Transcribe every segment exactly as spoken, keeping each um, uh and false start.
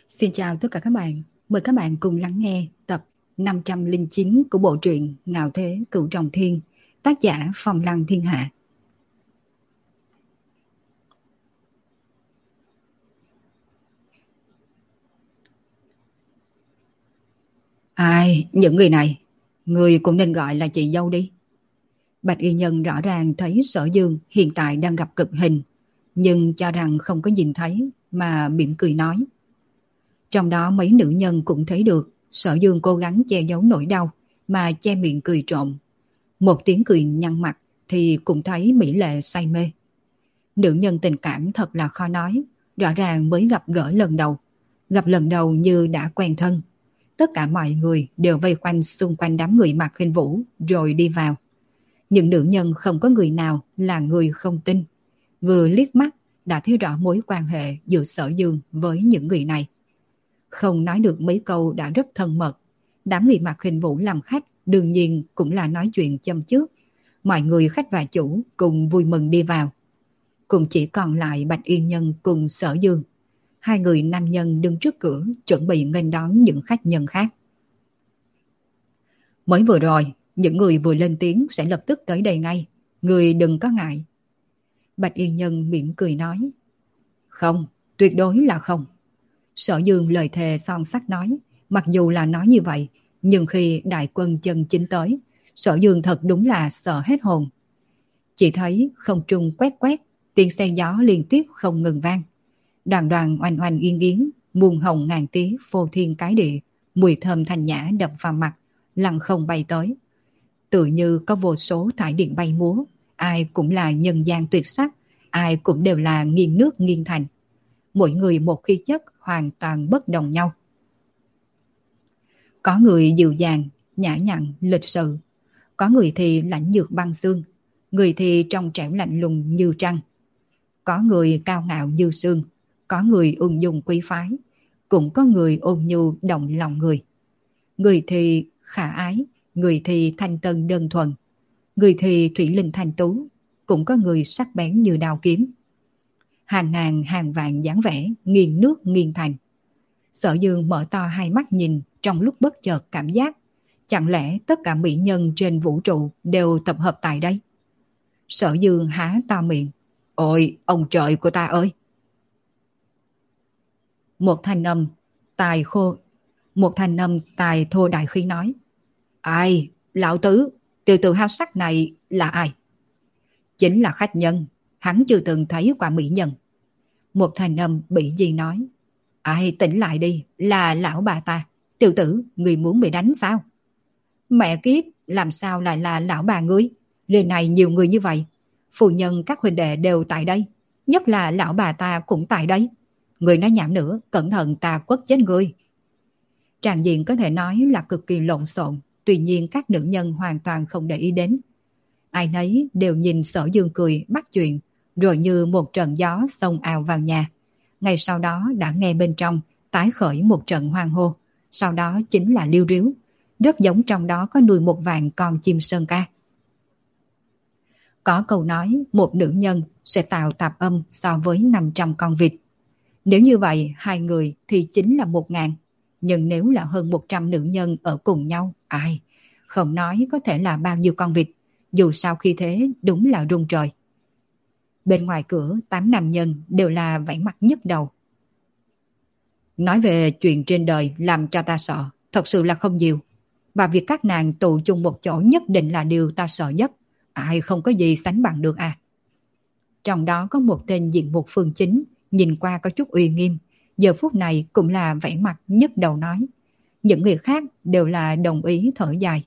Xin chào tất cả các bạn. Mời các bạn cùng lắng nghe tập năm trăm lẻ chín của bộ truyện Ngạo Thế Cửu Trọng Thiên, tác giả Phong Lăng Thiên Hạ. Ai, những người này, người cũng nên gọi là chị dâu đi. Bạch Y Nhân rõ ràng thấy Sở Dương hiện tại đang gặp cực hình, nhưng cho rằng không có nhìn thấy mà mỉm cười nói. Trong đó mấy nữ nhân cũng thấy được Sở Dương cố gắng che giấu nỗi đau mà che miệng cười trộm. Một tiếng cười nhăn mặt thì cũng thấy mỹ lệ say mê. Nữ nhân tình cảm thật là khó nói, rõ ràng mới gặp gỡ lần đầu. Gặp lần đầu như đã quen thân. Tất cả mọi người đều vây quanh xung quanh đám người Mạc Khinh Vũ rồi đi vào. Những nữ nhân không có người nào là người không tin. Vừa liếc mắt đã thấy rõ mối quan hệ giữa Sở Dương với những người này. Không nói được mấy câu đã rất thân mật. Đám người Mạc Khinh Vũ làm khách đương nhiên cũng là nói chuyện châm chước. Mọi người khách và chủ cùng vui mừng đi vào. Cùng chỉ còn lại Bạch Y Nhân cùng Sở Dương. Hai người nam nhân đứng trước cửa chuẩn bị nghênh đón những khách nhân khác. Mới vừa rồi, những người vừa lên tiếng sẽ lập tức tới đây ngay. Người đừng có ngại. Bạch Y Nhân mỉm cười nói. Không, tuyệt đối là không. Sở Dương lời thề son sắt nói. Mặc dù là nói như vậy, nhưng khi đại quân chân chính tới, Sở Dương thật đúng là sợ hết hồn. Chỉ thấy không trung quét quét, tiếng xe gió liên tiếp không ngừng vang. Đoàn đoàn oanh oanh yên yến, muôn hồng ngàn tía phô thiên cái địa, mùi thơm thanh nhã đập vào mặt, lăng không bay tới. Tự như có vô số thải điện bay múa, ai cũng là nhân gian tuyệt sắc, ai cũng đều là nghiêng nước nghiêng thành. Mỗi người một khí chất hoàn toàn bất đồng nhau. Có người dịu dàng, nhã nhặn, lịch sự. Có người thì lạnh nhược băng xương, người thì trong trẻo lạnh lùng như trăng. Có người cao ngạo như sương, có người ung dung quý phái, cũng có người ôn nhu động lòng người. Người thì khả ái, người thì thanh tân đơn thuần, người thì thủy linh thanh tú, cũng có người sắc bén như đao kiếm. Hàng ngàn hàng vạn dáng vẻ nghiêng nước nghiêng thành. Sở Dương mở to hai mắt nhìn, trong lúc bất chợt cảm giác chẳng lẽ tất cả mỹ nhân trên vũ trụ đều tập hợp tại đây? Sở Dương há to miệng. Ôi, ông trời của ta ơi! Một thanh âm tài khô, một thanh âm tài thô đại khí nói. Ai, lão tứ, tiểu tử háo sắc này là ai? Chính là khách nhân, hắn chưa từng thấy qua mỹ nhân. Một thanh âm bị gì nói. Ai, tỉnh lại đi, là lão bà ta. Tiểu tử, người muốn bị đánh sao? Mẹ kiếp, làm sao lại là lão bà ngươi? Lần này nhiều người như vậy. Phu nhân các huynh đệ đều tại đây. Nhất là lão bà ta cũng tại đây. Người nói nhảm nữa, cẩn thận ta quất chết ngươi. Tràng diện có thể nói là cực kỳ lộn xộn. Tuy nhiên các nữ nhân hoàn toàn không để ý đến. Ai nấy đều nhìn Sở Dương cười bắt chuyện. Rồi như một trận gió xông ào vào nhà. Ngay sau đó đã nghe bên trong tái khởi một trận hoang hô. Sau đó chính là liêu ríu. Rất giống trong đó có nuôi một vạn con chim sơn ca. Có câu nói một nữ nhân sẽ tạo tạp âm so với năm trăm con vịt. Nếu như vậy hai người thì chính là một ngàn. Nhưng nếu là hơn một trăm nữ nhân ở cùng nhau, ai? Không nói có thể là bao nhiêu con vịt. Dù sao khi thế đúng là rung trời. Bên ngoài cửa tám nam nhân đều là vẫy mặt nhức đầu. Nói về chuyện trên đời làm cho ta sợ, thật sự là không nhiều. Và việc các nàng tụ chung một chỗ nhất định là điều ta sợ nhất. Ai không có gì sánh bằng được à. Trong đó có một tên diện mục phương chính, nhìn qua có chút uy nghiêm. Giờ phút này cũng là vẫy mặt nhức đầu nói. Những người khác đều là đồng ý thở dài.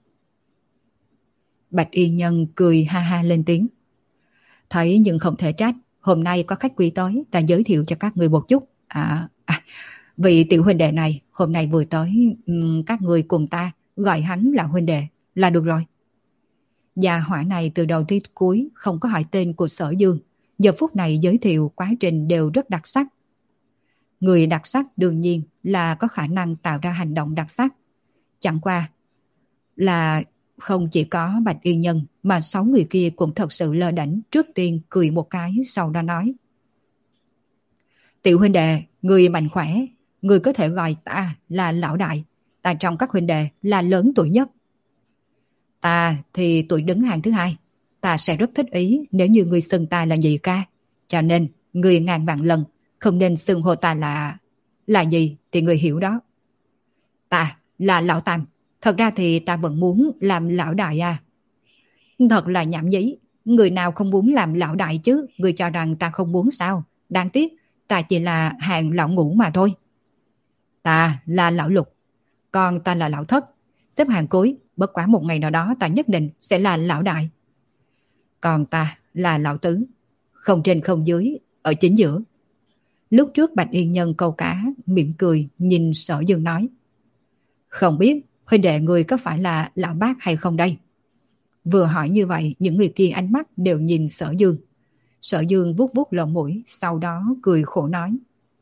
Bạch Y Nhân cười ha ha lên tiếng. Thấy nhưng không thể trách. Hôm nay có khách quý tới, ta giới thiệu cho các người một chút. À, à vị tiểu huynh đệ này hôm nay vừa tới, um, các người cùng ta gọi hắn là huynh đệ là được rồi. Gia hỏa này từ đầu tới cuối không có hỏi tên của Sở Dương. Giờ phút này giới thiệu quá trình đều rất đặc sắc. Người đặc sắc đương nhiên là có khả năng tạo ra hành động đặc sắc. Chẳng qua là không chỉ có Bạch Y Nhân mà sáu người kia cũng thật sự lơ đễnh. Trước tiên cười một cái, sau đó nói. Tiểu huynh đệ, người mạnh khỏe, người có thể gọi ta là lão đại, ta trong các huynh đệ là lớn tuổi nhất. Ta thì tuổi đứng hàng thứ hai, ta sẽ rất thích ý nếu như người xưng ta là nhị ca, cho nên người ngàn vạn lần không nên xưng hô ta là... là gì thì người hiểu đó. Ta là lão tam, thật ra thì ta vẫn muốn làm lão đại à. Thật là nhảm nhí, người nào không muốn làm lão đại chứ, người cho rằng ta không muốn sao, đáng tiếc, ta chỉ là hàng lão ngũ mà thôi. Ta là lão lục, còn ta là lão thất, xếp hàng cuối, bất quá một ngày nào đó ta nhất định sẽ là lão đại. Còn ta là lão tứ, không trên không dưới, ở chính giữa. Lúc trước Bạch Yên Nhân câu cá, mỉm cười nhìn Sở Dương nói. Không biết huynh đệ người có phải là lão bác hay không đây? Vừa hỏi như vậy, những người kia ánh mắt đều nhìn Sở Dương. Sở Dương vuốt vuốt lỗ mũi, sau đó cười khổ nói.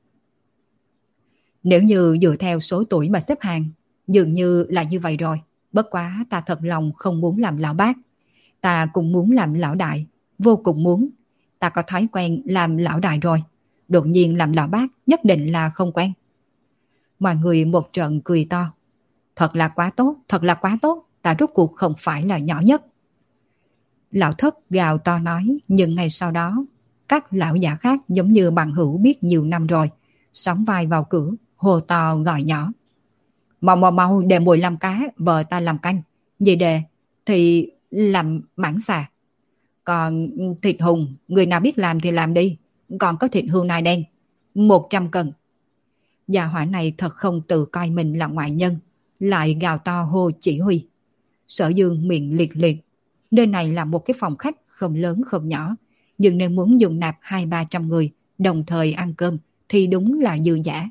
Nếu như dựa theo số tuổi mà xếp hàng, dường như là như vậy rồi. Bất quá ta thật lòng không muốn làm lão bác. Ta cũng muốn làm lão đại, vô cùng muốn. Ta có thói quen làm lão đại rồi. Đột nhiên làm lão bác nhất định là không quen. Mọi người một trận cười to. Thật là quá tốt, thật là quá tốt. Ta rốt cuộc không phải là nhỏ nhất. Lão thất gào to nói, nhưng ngay sau đó, các lão giả khác giống như bằng hữu biết nhiều năm rồi, sóng vai vào cửa, hồ to gọi nhỏ. Mau mau mau để mùi làm cá, vợ ta làm canh. Vậy đề thì làm mãng xà. Còn thịt hùng, người nào biết làm thì làm đi. Còn có thịt hươu nai đen, một trăm cân. Gia hỏa này thật không tự coi mình là ngoại nhân, lại gào to hô chỉ huy. Sở Dương miệng liệt liệt. Nơi này là một cái phòng khách không lớn không nhỏ, nhưng nếu muốn dùng nạp hai ba trăm người đồng thời ăn cơm thì đúng là dư dả.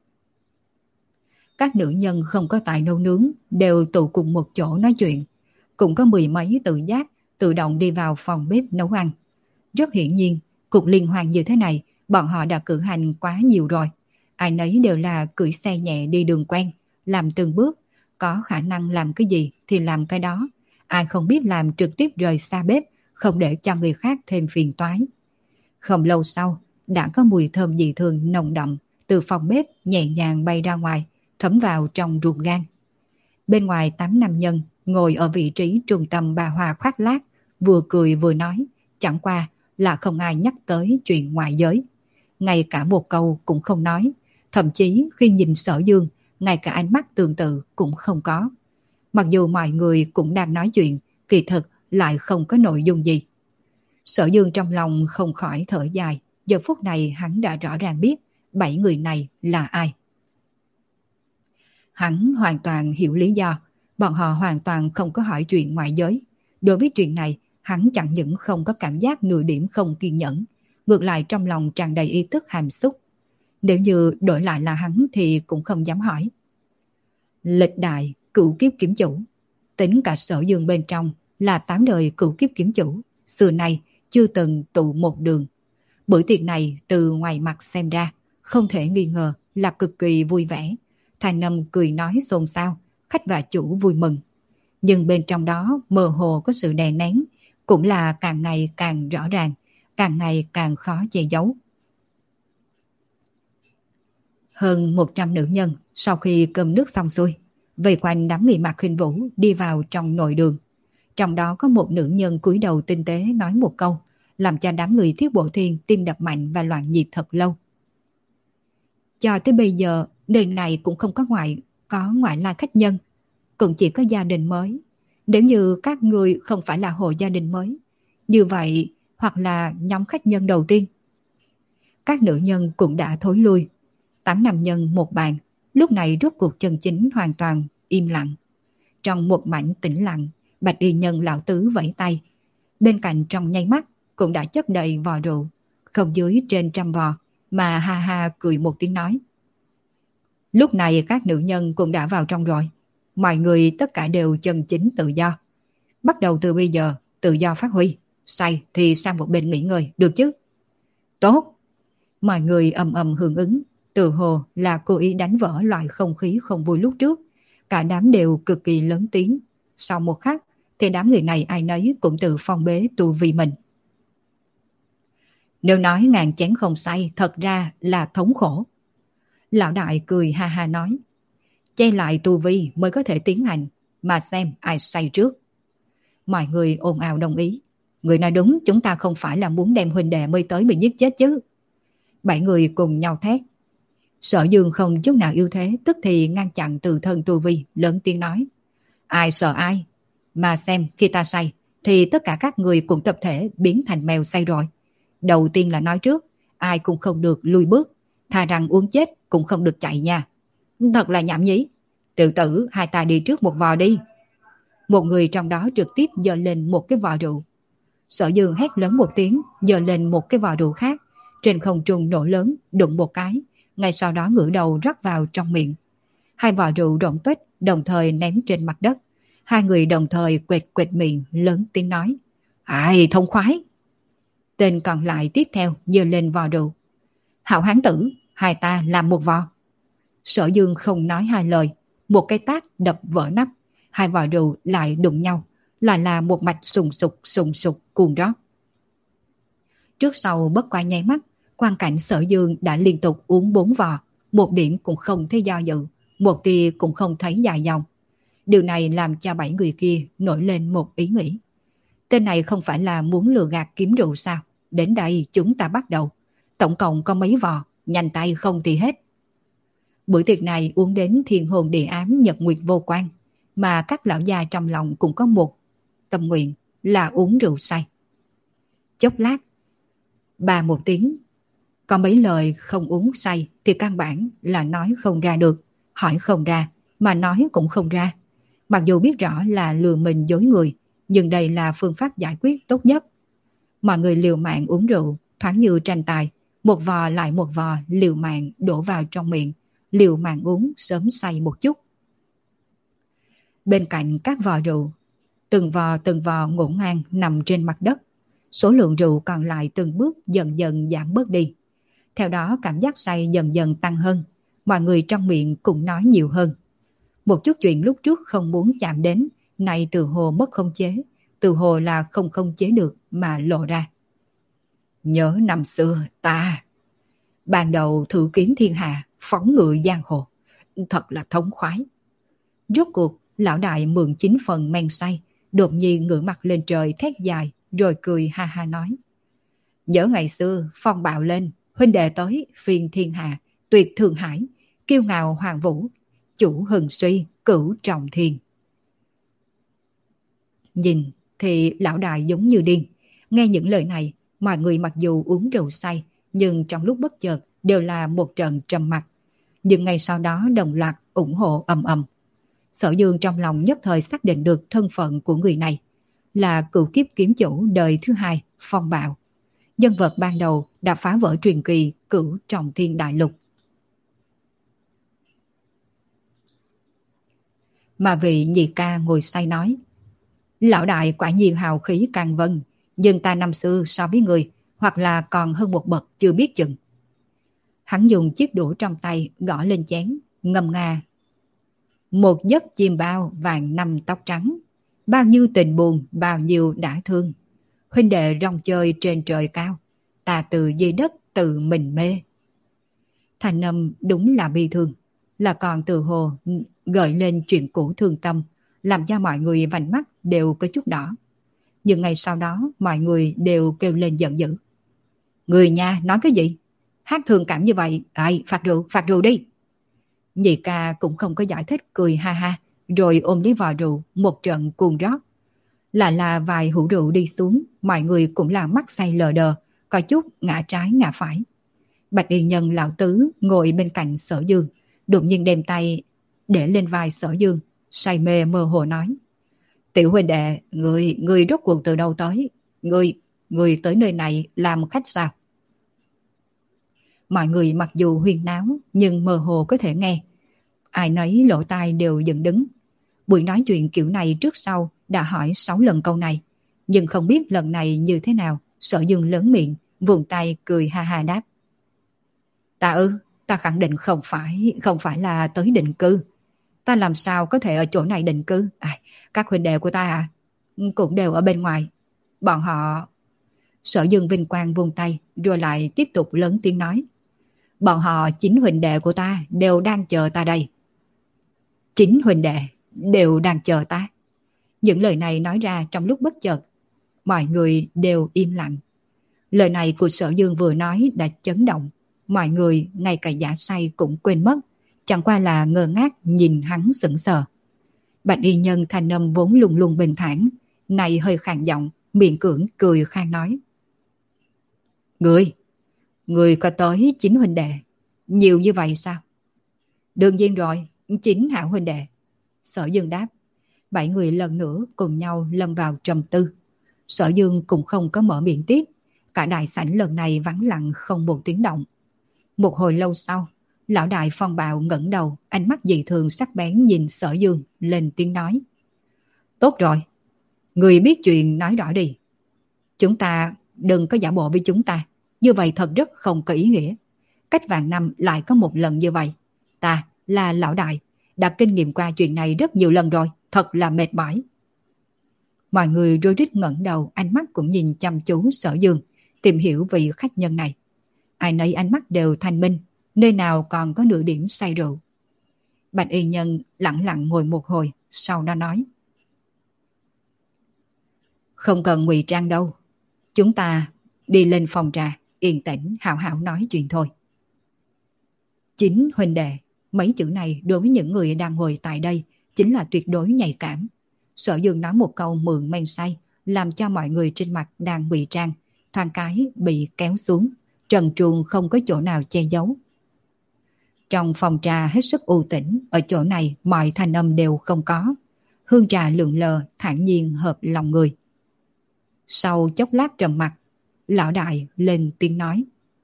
Các nữ nhân không có tài nấu nướng đều tụ cùng một chỗ nói chuyện. Cũng có mười mấy tự giác tự động đi vào phòng bếp nấu ăn. Rất hiển nhiên, cuộc liên hoan như thế này, bọn họ đã cử hành quá nhiều rồi. Ai nấy đều là cưỡi xe nhẹ đi đường quen, làm từng bước, có khả năng làm cái gì thì làm cái đó. Ai không biết làm trực tiếp rời xa bếp, không để cho người khác thêm phiền toái. Không lâu sau, đã có mùi thơm dị thường nồng đậm từ phòng bếp nhẹ nhàng bay ra ngoài, thấm vào trong ruột gan. Bên ngoài tám nam nhân ngồi ở vị trí trung tâm bà Hoa khoác lác, vừa cười vừa nói, chẳng qua là không ai nhắc tới chuyện ngoại giới. Ngay cả một câu cũng không nói, thậm chí khi nhìn Sở Dương, ngay cả ánh mắt tương tự cũng không có. Mặc dù mọi người cũng đang nói chuyện, kỳ thực lại không có nội dung gì. Sở Dương trong lòng không khỏi thở dài, giờ phút này hắn đã rõ ràng biết bảy người này là ai. Hắn hoàn toàn hiểu lý do, bọn họ hoàn toàn không có hỏi chuyện ngoại giới. Đối với chuyện này, hắn chẳng những không có cảm giác nửa điểm không kiên nhẫn, ngược lại trong lòng tràn đầy ý thức hàm xúc. Nếu như đổi lại là hắn thì cũng không dám hỏi. Lịch đại cửu kiếp kiếm chủ, tính cả Sở Dương bên trong là tám đời cửu kiếp kiếm chủ, xưa nay chưa từng tụ một đường. Bữa tiệc này từ ngoài mặt xem ra, không thể nghi ngờ là cực kỳ vui vẻ. Thanh âm cười nói xôn xao, khách và chủ vui mừng. Nhưng bên trong đó mơ hồ có sự đè nén, cũng là càng ngày càng rõ ràng, càng ngày càng khó che giấu. Hơn một trăm nữ nhân sau khi cơm nước xong xuôi, vây quanh đám người Mạc Khinh Vũ đi vào trong nội đường. Trong đó có một nữ nhân cúi đầu tinh tế nói một câu, làm cho đám người Thiết Bộ Thiên tim đập mạnh và loạn nhịp thật lâu. Cho tới bây giờ, đời này cũng không có ngoại, có ngoại lai khách nhân, cũng chỉ có gia đình mới. Nếu như các người không phải là hộ gia đình mới, như vậy hoặc là nhóm khách nhân đầu tiên. Các nữ nhân cũng đã thối lui. Tám nam nhân một bàn, lúc này rốt cuộc chân chính hoàn toàn im lặng. Trong một mảnh tĩnh lặng, Bạch Y Nhân lão tứ vẫy tay. Bên cạnh trong nháy mắt cũng đã chất đầy vò rượu, không dưới trên trăm vò, mà ha ha cười một tiếng nói. Lúc này các nữ nhân cũng đã vào trong rồi. Mọi người tất cả đều chân chính tự do. Bắt đầu từ bây giờ, tự do phát huy. Say thì sang một bên nghỉ ngơi, được chứ? Tốt! Mọi người ầm ầm hưởng ứng. Từ hồ là cố ý đánh vỡ loại không khí không vui lúc trước. Cả đám đều cực kỳ lớn tiếng. Sau một khắc, thì đám người này ai nấy cũng tự phong bế tu vi mình. Nếu nói ngàn chén không say, thật ra là thống khổ. Lão đại cười ha ha nói. Che lại tu vi mới có thể tiến hành, mà xem ai say trước. Mọi người ồn ào đồng ý. Người nói đúng, chúng ta không phải là muốn đem huynh đệ mới tới bị giết chết chứ. Bảy người cùng nhau thét. Sở Dương không chút nào yếu thế, tức thì ngăn chặn từ thân tu vi, lớn tiếng nói. Ai sợ ai? Mà xem khi ta say, thì tất cả các người cũng tập thể biến thành mèo say rồi. Đầu tiên là nói trước, ai cũng không được lùi bước, thà rằng uống chết cũng không được chạy nha. Thật là nhảm nhí. Tiểu tử, hai ta đi trước một vò đi. Một người trong đó trực tiếp giơ lên một cái vò rượu. Sở Dương hét lớn một tiếng, giơ lên một cái vò rượu khác, trên không trung nổ lớn, đụng một cái, ngay sau đó ngửa đầu rót vào trong miệng. Hai vò rượu rỗng tuếch đồng thời ném trên mặt đất. Hai người đồng thời quệt quệt miệng, lớn tiếng nói. Ai thông khoái. Tên còn lại tiếp theo giơ lên vò rượu. Hảo hán tử, hai ta làm một vò. Sở Dương không nói hai lời, một cái tát đập vỡ nắp, hai vò rượu lại đụng nhau, lại là một mạch sùng sục sùng sục cuồng rót. Trước sau bất qua nháy mắt, quang cảnh Sở Dương đã liên tục uống bốn vò, một điểm cũng không thấy do dự, một tia cũng không thấy dài dòng. Điều này làm cho bảy người kia nổi lên một ý nghĩ. Tên này không phải là muốn lừa gạt kiếm rượu sao? Đến đây chúng ta bắt đầu. Tổng cộng có mấy vò, nhanh tay không thì hết. Bữa tiệc này uống đến thiên hồn địa ám nhật nguyệt vô quan, mà các lão già trong lòng cũng có một tâm nguyện là uống rượu say. Chốc lát, bà một tiếng, có mấy lời không uống say thì căn bản là nói không ra được, hỏi không ra, mà nói cũng không ra. Mặc dù biết rõ là lừa mình dối người, nhưng đây là phương pháp giải quyết tốt nhất. Mọi người liều mạng uống rượu, thoáng như tranh tài, một vò lại một vò liều mạng đổ vào trong miệng, liều mạng uống sớm say một chút. Bên cạnh các vò rượu, từng vò từng vò ngổn ngang nằm trên mặt đất. Số lượng rượu còn lại từng bước dần dần giảm bớt đi. Theo đó cảm giác say dần dần tăng hơn, mọi người trong miệng cũng nói nhiều hơn. Một chút chuyện lúc trước không muốn chạm đến, nay từ hồ mất khống chế, từ hồ là không khống chế được mà lộ ra. Nhớ năm xưa ta, ban đầu thử kiếm thiên hạ, phóng ngựa giang hồ, thật là thống khoái. Rốt cuộc, lão đại mượn chín phần men say, đột nhiên ngửa mặt lên trời thét dài, rồi cười ha ha nói. Nhớ ngày xưa, phong bạo lên, huynh đệ tới, phiên thiên hạ, tuyệt thượng hải, kiêu ngạo hoàng vũ, chủ hừng suy, cửu trọng thiên. Nhìn thì lão đại giống như điên. Nghe những lời này, mọi người mặc dù uống rượu say, nhưng trong lúc bất chợt đều là một trận trầm mặc. Nhưng ngày sau đó đồng loạt ủng hộ ầm ầm. Sở Dương trong lòng nhất thời xác định được thân phận của người này, là cựu kiếp kiếm chủ đời thứ hai, Phong Bạo. Nhân vật ban đầu đã phá vỡ truyền kỳ cửu trọng thiên đại lục. Mà vị nhị ca ngồi say nói, lão đại quả nhiên hào khí càng vân, nhưng ta năm xưa so với người, hoặc là còn hơn một bậc chưa biết chừng. Hắn dùng chiếc đũa trong tay gõ lên chén, ngâm nga. Một giấc chim bao vàng năm tóc trắng, bao nhiêu tình buồn, bao nhiêu đã thương. Huynh đệ rong chơi trên trời cao, ta từ dưới đất tự mình mê. Thành âm đúng là bi thương, là còn từ hồ gợi lên chuyện cũ thương tâm, làm cho mọi người vành mắt đều có chút đỏ. Nhưng ngày sau đó mọi người đều kêu lên giận dữ. Người nhà nói cái gì? Hát thương cảm như vậy, ai phạt rượu, phạt rượu đi. Nhị ca cũng không có giải thích, cười ha ha, rồi ôm lấy vò rượu một trận cuồng rót. Lại là vài hũ rượu đi xuống, mọi người cũng là mắt say lờ đờ, có chút ngã trái ngã phải. Bạch y nhân lão tứ ngồi bên cạnh Sở Dương, đột nhiên đem tay để lên vai Sở Dương, say mê mơ hồ nói. Tiểu huynh đệ, người, người rốt cuộc từ đâu tới? Người, người tới nơi này làm khách sao? Mọi người mặc dù huyên náo, nhưng mơ hồ có thể nghe. Ai nấy lỗ tai đều dựng đứng. Buổi nói chuyện kiểu này trước sau đã hỏi sáu lần câu này, nhưng không biết lần này như thế nào. Sở Dương lớn miệng, vùng tay cười ha ha đáp. Ta ư, ta khẳng định không phải, không phải là tới định cư. Ta làm sao có thể ở chỗ này định cư? À, các huynh đệ của ta à, cũng đều ở bên ngoài. Bọn họ... Sở Dương vinh quang vung tay, rồi lại tiếp tục lớn tiếng nói. Bọn họ chính huynh đệ của ta đều đang chờ ta đây. Chính huynh đệ đều đang chờ ta. Những lời này nói ra trong lúc bất chợt, mọi người đều im lặng. Lời này của Sở Dương vừa nói đã chấn động. Mọi người, ngay cả giả say cũng quên mất, chẳng qua là ngơ ngác nhìn hắn sững sờ. Bạch y nhân thanh âm vốn luôn luôn bình thản, này hơi khàn giọng, miệng cưỡng cười khang nói. Người, người có tới chín huynh đệ, nhiều như vậy sao? Đương nhiên rồi, chín hảo huynh đệ. Sở Dương đáp. Bảy người lần nữa cùng nhau lâm vào trầm tư. Sở Dương cũng không có mở miệng tiếp. Cả đại sảnh lần này vắng lặng không một tiếng động. Một hồi lâu sau, lão đại Phong Bạo ngẩng đầu, ánh mắt dị thường sắc bén nhìn Sở Dương, lên tiếng nói. Tốt rồi, người biết chuyện nói rõ đi. Chúng ta đừng có giả bộ với chúng ta, như vậy thật rất không có ý nghĩa. Cách vạn năm lại có một lần như vậy. Ta là lão đại, đã kinh nghiệm qua chuyện này rất nhiều lần rồi, thật là mệt mỏi. Mọi người rối rít ngẩng đầu, ánh mắt cũng nhìn chăm chú Sở Dương, tìm hiểu vị khách nhân này. Ai nấy ánh mắt đều thanh minh, nơi nào còn có nửa điểm say rượu. Bạch y nhân lặng lặng ngồi một hồi, sau đó nói. Không cần ngụy trang đâu, chúng ta đi lên phòng trà, yên tĩnh hào hào nói chuyện thôi. Chính huynh đệ, mấy chữ này đối với những người đang ngồi tại đây chính là tuyệt đối nhạy cảm. Sở Dương nói một câu mượn men say, làm cho mọi người trên mặt đang ngụy trang thoáng cái bị kéo xuống, trần truồng không có chỗ nào che giấu. Trong phòng trà hết sức u tĩnh, ở chỗ này mọi thanh âm đều không có. Hương trà lượn lờ, thản nhiên hợp lòng người. Sau chốc lát trầm mặc, lão đại lên tiếng nói.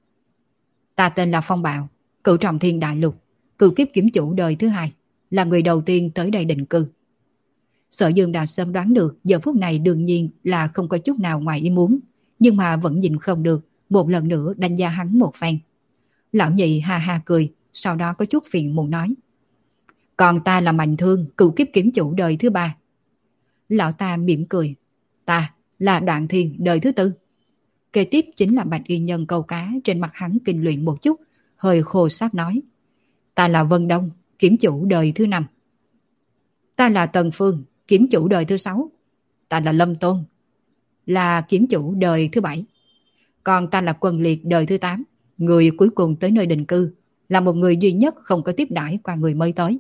Ta tên là Phong Bạo, cửu trọng thiên đại lục, cửu kiếp kiếm chủ đời thứ hai, là người đầu tiên tới đây định cư. Sở Dương đã sớm đoán được giờ phút này đương nhiên là không có chút nào ngoài ý muốn, nhưng mà vẫn nhìn không được, một lần nữa đánh giá hắn một phen. Lão nhị ha ha cười, sau đó có chút phiền muộn nói. Còn ta là Mạnh Thương, cửu kiếp kiếm chủ đời thứ ba. Lão ta mỉm cười. Ta là Đoạn Thiên đời thứ tư. Kế tiếp chính là Bạch y nhân câu cá, trên mặt hắn kinh luyện một chút, hơi khô sát nói. Ta là Vân Đông, kiếm chủ đời thứ năm. Ta là Tần Phương, kiếm chủ đời thứ sáu. Ta là Lâm Tôn, là kiếm chủ đời thứ bảy. Còn ta là Quân Liệt đời thứ tám, người cuối cùng tới nơi định cư, là một người duy nhất không có tiếp đãi qua người mới tới.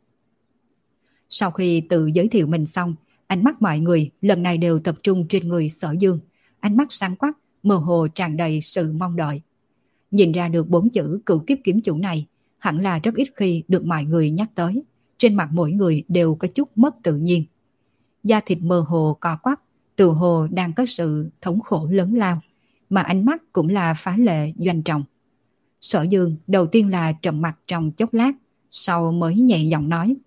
Sau khi tự giới thiệu mình xong, ánh mắt mọi người lần này đều tập trung trên người Sở Dương, ánh mắt sáng quắc, mơ hồ tràn đầy sự mong đợi. Nhìn ra được bốn chữ cửu kiếp kiếm chủ này, hẳn là rất ít khi được mọi người nhắc tới. Trên mặt mỗi người đều có chút mất tự nhiên. Da thịt mơ hồ co quắp, tự hồ đang có sự thống khổ lớn lao, mà ánh mắt cũng là phá lệ doanh trọng. Sở Dương đầu tiên là trầm mặt trong chốc lát, sau mới nhẹ giọng nói.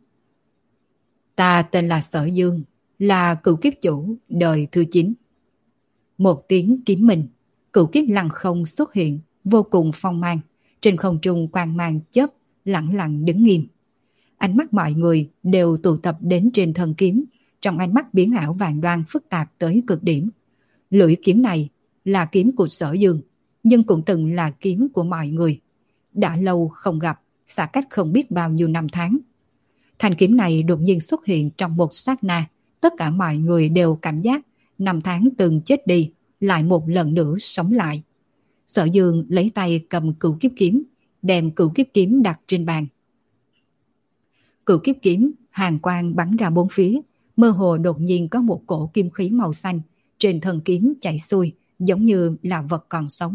Ta tên là Sở Dương, là cửu kiếp chủ đời thứ chín. Một tiếng kiếm mình, cửu kiếp lăng không xuất hiện, vô cùng phong mang, trên không trung quang mang chớp, lặng lặng đứng nghiêm. Ánh mắt mọi người đều tụ tập đến trên thân kiếm, trong ánh mắt biến ảo vàng đoan phức tạp tới cực điểm. Lưỡi kiếm này là kiếm của Sở Dương, nhưng cũng từng là kiếm của mọi người. Đã lâu không gặp, xa cách không biết bao nhiêu năm tháng. Thanh kiếm này đột nhiên xuất hiện trong một sát na, tất cả mọi người đều cảm giác năm tháng từng chết đi, lại một lần nữa sống lại. Sở Dương lấy tay cầm cửu kiếp kiếm, đem cửu kiếp kiếm đặt trên bàn. Cửu kiếp kiếm, hàn quang bắn ra bốn phía, mơ hồ đột nhiên có một cổ kim khí màu xanh trên thân kiếm chạy xuôi, giống như là vật còn sống.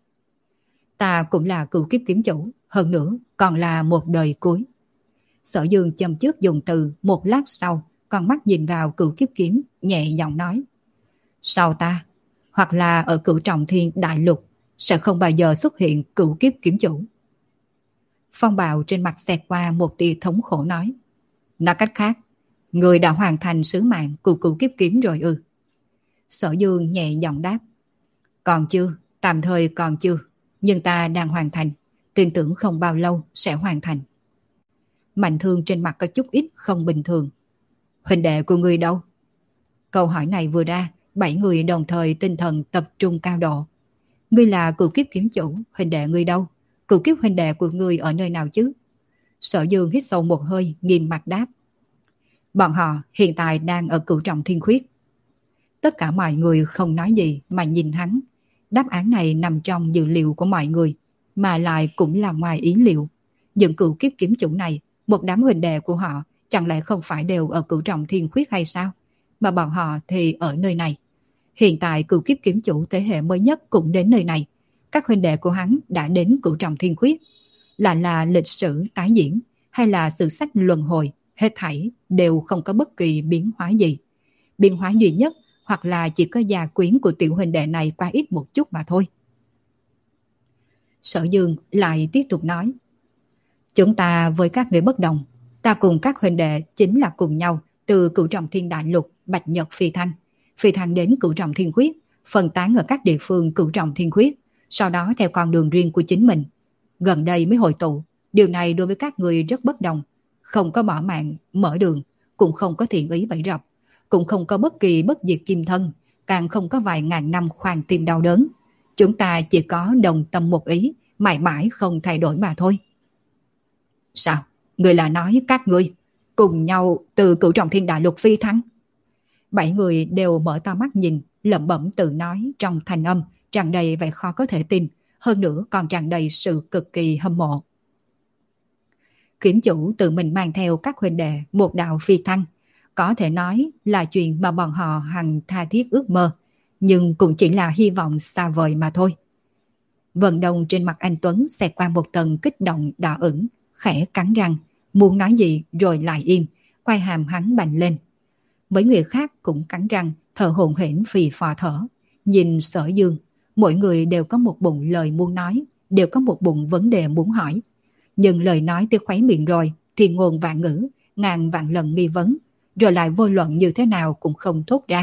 Ta cũng là cửu kiếp kiếm chủ, hơn nữa còn là một đời cuối. Sở Dương châm chước dùng từ, một lát sau, con mắt nhìn vào cửu kiếp kiếm, nhẹ giọng nói. Sau ta, hoặc là ở cửu trọng thiên đại lục, sẽ không bao giờ xuất hiện cửu kiếp kiếm chủ. Phong Bạo trên mặt xẹt qua một tia thống khổ nói. Nói cách khác, người đã hoàn thành sứ mạng của cửu kiếp kiếm rồi ư? Sở Dương nhẹ giọng đáp. Còn chưa, tạm thời còn chưa, nhưng ta đang hoàn thành, tin tưởng không bao lâu sẽ hoàn thành. Mạnh Thương trên mặt có chút ít không bình thường. Huynh đệ của ngươi đâu? Câu hỏi này vừa ra, bảy người đồng thời tinh thần tập trung cao độ. Ngươi là cửu kiếp kiếm chủ, huynh đệ ngươi đâu? cửu kiếp huynh đệ của ngươi ở nơi nào chứ? Sở Dương hít sâu một hơi, nghiêm mặt đáp. Bọn họ hiện tại đang ở Cửu Trọng Thiên Khuyết. Tất cả mọi người không nói gì mà nhìn hắn. Đáp án này nằm trong dự liệu của mọi người, mà lại cũng là ngoài ý liệu. Những cửu kiếp kiếm chủ này, một đám huynh đệ của họ, chẳng lẽ không phải đều ở Cửu Trọng Thiên Khuyết hay sao? Mà bọn họ thì ở nơi này. Hiện tại cửu kiếp kiếm chủ thế hệ mới nhất cũng đến nơi này. Các huynh đệ của hắn đã đến Cửu Trọng Thiên Khuyết. Là là lịch sử tái diễn hay là sử sách luân hồi, hết thảy đều không có bất kỳ biến hóa gì. Biến hóa duy nhất hoặc là chỉ có gia quyến của tiểu huynh đệ này quá ít một chút mà thôi. Sở Dương lại tiếp tục nói. Chúng ta với các người bất đồng. Ta cùng các huynh đệ chính là cùng nhau từ Cửu Trọng Thiên Đại Lục, Bạch Nhật Phi Thăng. Phi thăng đến Cửu Trọng Thiên Khuyết, phân tán ở các địa phương Cửu Trọng Thiên Khuyết, sau đó theo con đường riêng của chính mình. Gần đây mới hội tụ, điều này đối với các người rất bất đồng. Không có bỏ mạng, mở đường, cũng không có thiện ý bẫy rập, cũng không có bất kỳ bất diệt kim thân, càng không có vài ngàn năm khoan tim đau đớn. Chúng ta chỉ có đồng tâm một ý, mãi mãi không thay đổi mà thôi. Sao? Người là nói các ngươi cùng nhau từ Cửu Trọng Thiên Đại Lục phi thăng? Bảy người đều mở to mắt nhìn, lẩm bẩm tự nói trong thanh âm tràn đầy vẻ khó có thể tin, hơn nữa còn tràn đầy sự cực kỳ hâm mộ. Kiếm chủ tự mình mang theo các huynh đệ một đạo phi thăng, có thể nói là chuyện mà bọn họ hằng tha thiết ước mơ, nhưng cũng chỉ là hy vọng xa vời mà thôi. Vận động trên mặt anh Tuấn xẹt qua một tầng kích động đỏ ửng, khẽ cắn răng, muốn nói gì rồi lại im, quai hàm hắn bành lên. Mấy người khác cũng cắn răng, thở hổn hển phì phò thở. Nhìn Sở Dương, mỗi người đều có một bụng lời muốn nói, đều có một bụng vấn đề muốn hỏi. Nhưng lời nói tới khóe miệng rồi thì ngôn vạn ngữ, ngàn vạn lần nghi vấn, rồi lại vô luận như thế nào cũng không thốt ra.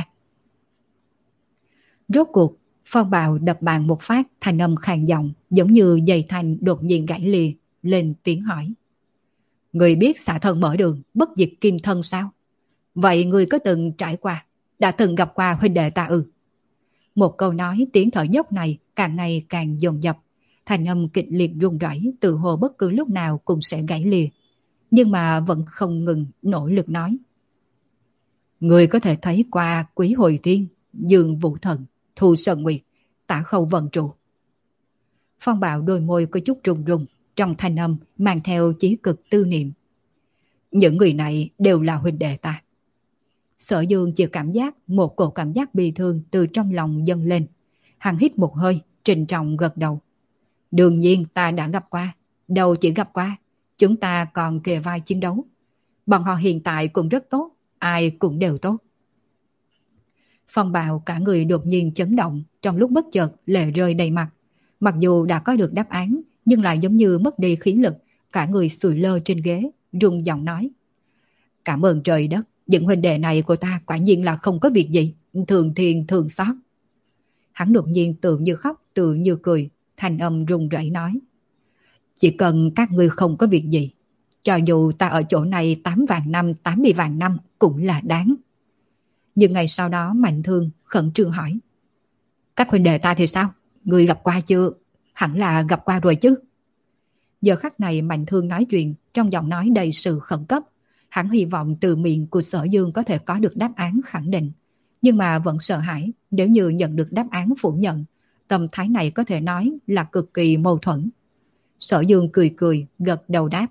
Rốt cuộc, Phong Bào đập bàn một phát, thanh âm khàn giọng, giống như dây thanh đột nhiên gãy lìa, lên tiếng hỏi. Người biết xả thân mở đường, bất diệt kim thân sao? Vậy người có từng trải qua, đã từng gặp qua huynh đệ ta ư? Một câu nói tiếng thở dốc này càng ngày càng dồn dập, thanh âm kịch liệt run rẩy, tự hồ bất cứ lúc nào cũng sẽ gãy lìa, nhưng mà vẫn không ngừng nỗ lực nói. Người có thể thấy qua Quý Hồi Thiên, Dương Vũ Thần, Thu Sơn Nguyệt, Tả Khâu Vân Trụ. Phong Bạo đôi môi có chút run run, trong thanh âm mang theo chí cực tư niệm. Những người này đều là huynh đệ ta. Sở Dương chỉ cảm giác một cổ cảm giác bi thương từ trong lòng dâng lên. Hắn hít một hơi, trịnh trọng gật đầu. Đương nhiên ta đã gặp qua, đâu chỉ gặp qua, chúng ta còn kề vai chiến đấu. Bọn họ hiện tại cũng rất tốt, ai cũng đều tốt. Phong Bạo cả người đột nhiên chấn động, trong lúc bất chợt lệ rơi đầy mặt. Mặc dù đã có được đáp án, nhưng lại giống như mất đi khí lực, cả người sùi lơ trên ghế, run giọng nói. Cảm ơn trời đất, những huynh đệ này của ta quả nhiên là không có việc gì, thường thiên thường xót. Hắn đột nhiên tự như khóc, tự như cười, thanh âm run rẩy nói. Chỉ cần các ngươi không có việc gì, cho dù ta ở chỗ này tám vạn năm, tám mươi vạn năm cũng là đáng. Nhưng ngày sau đó Mạnh Thương khẩn trương hỏi. Các huynh đệ ta thì sao? Người gặp qua chưa? Hẳn là gặp qua rồi chứ. Giờ khắc này Mạnh Thương nói chuyện trong giọng nói đầy sự khẩn cấp. Hắn hy vọng từ miệng của Sở Dương có thể có được đáp án khẳng định, nhưng mà vẫn sợ hãi nếu như nhận được đáp án phủ nhận. Tâm thái này có thể nói là cực kỳ mâu thuẫn. Sở Dương cười cười, gật đầu đáp.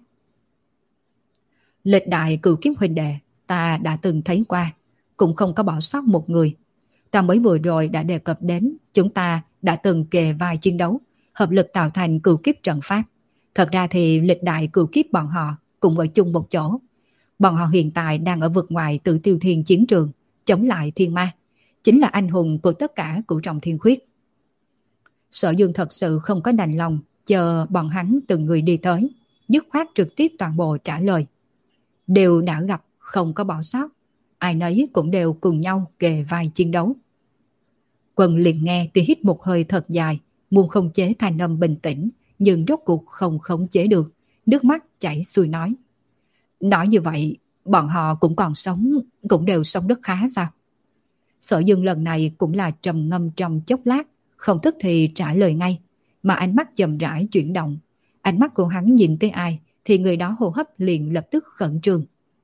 Lịch đại cửu kiếp huynh đệ ta đã từng thấy qua, cũng không có bỏ sót một người. Ta mới vừa rồi đã đề cập đến, chúng ta đã từng kề vai chiến đấu, hợp lực tạo thành cửu kiếp trận pháp. Thật ra thì lịch đại cửu kiếp bọn họ cũng ở chung một chỗ. Bọn họ hiện tại đang ở vực ngoài Tử Tiêu Thiên chiến trường, chống lại thiên ma, chính là anh hùng của tất cả Cửu Trọng Thiên Khuyết. Sở Dương thật sự không có đành lòng chờ bọn hắn từng người đi tới, dứt khoát trực tiếp toàn bộ trả lời. Đều đã gặp, không có bỏ sót, ai nấy cũng đều cùng nhau kề vai chiến đấu. Quân liền nghe thì hít một hơi thật dài, muốn khống chế thanh âm bình tĩnh, nhưng rốt cuộc không khống chế được, nước mắt chảy xuôi nói. Nói như vậy, bọn họ cũng còn sống, cũng đều sống rất khá sao? Sở Dương lần này cũng là trầm ngâm trong chốc lát, không tức thì trả lời ngay, mà ánh mắt chậm rãi chuyển động. Ánh mắt của hắn nhìn tới ai thì người đó hô hấp liền lập tức khẩn trương.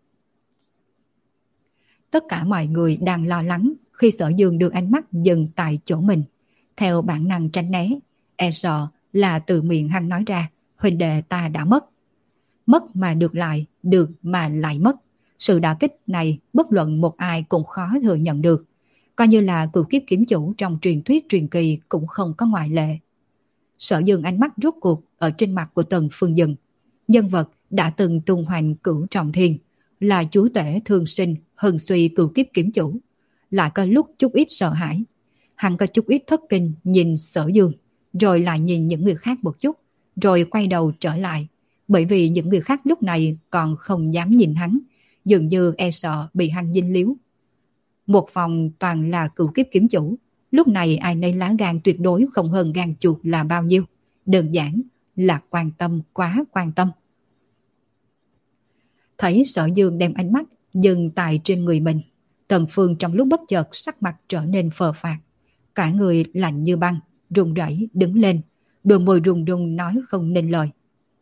Tất cả mọi người đang lo lắng khi Sở Dương đưa ánh mắt dừng tại chỗ mình. Theo bản năng tránh né, e sợ là từ miệng hắn nói ra, huynh đệ ta đã mất. Mất mà được lại, được mà lại mất. Sự đả kích này bất luận một ai cũng khó thừa nhận được. Coi như là cửu kiếp kiếm chủ trong truyền thuyết truyền kỳ cũng không có ngoại lệ. Sở Dương ánh mắt rốt cuộc ở trên mặt của Tần Phương dừng. Nhân vật đã từng tung hoành cửu trọng thiên, là chúa tể thương sinh hừng suy cửu kiếp kiếm chủ. Lại có lúc chút ít sợ hãi. Hắn có chút ít thất kinh nhìn Sở Dương, rồi lại nhìn những người khác một chút, rồi quay đầu trở lại. Bởi vì những người khác lúc này còn không dám nhìn hắn, dường như e sợ bị hắn dính líu. Một phòng toàn là cửu kiếp kiếm chủ, lúc này ai nấy lá gan tuyệt đối không hơn gan chuột là bao nhiêu. Đơn giản là quan tâm, quá quan tâm. Thấy Sở Dương đem ánh mắt dừng tại trên người mình, Tần Phương trong lúc bất chợt sắc mặt trở nên phờ phạc. Cả người lạnh như băng, run rẩy đứng lên, đôi môi run run nói không nên lời.